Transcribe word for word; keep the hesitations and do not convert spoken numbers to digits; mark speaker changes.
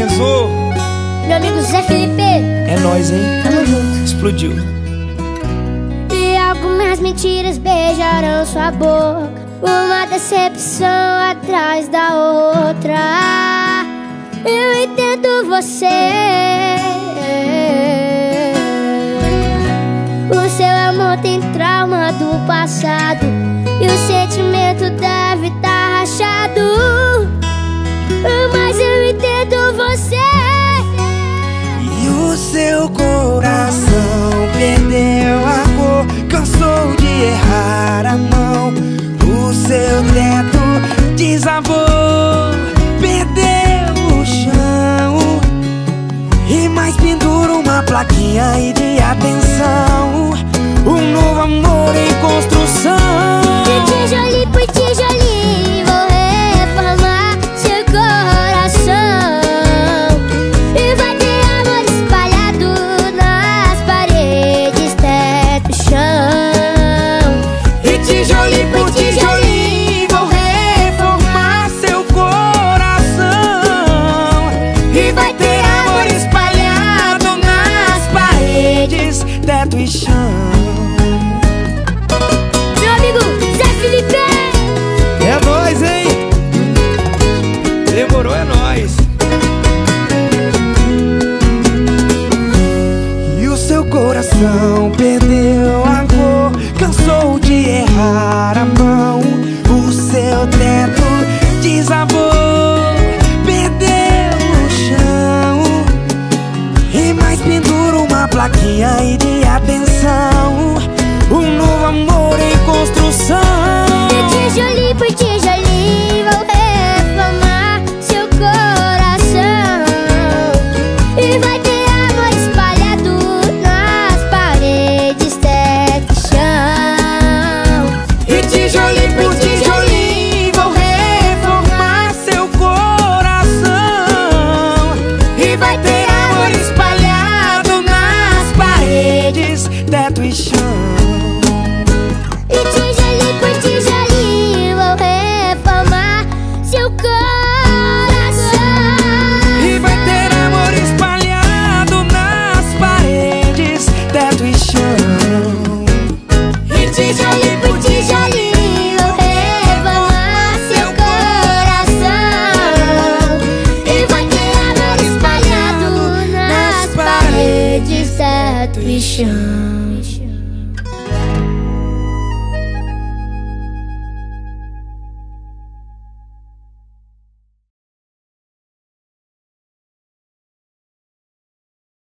Speaker 1: pensou?
Speaker 2: Meu amigo Zé Felipe.
Speaker 1: É nóis, hein?
Speaker 2: Tamo junto.
Speaker 1: Explodiu.
Speaker 2: E algumas mentiras beijarão sua boca, uma decepção atrás da outra. Eu entendo você. O seu amor tem trauma do passado e o sentimento deve estar rachado. Mas eu entendo você.
Speaker 3: E o seu coração perdeu a cor, cansou de errar a mão. O seu tempo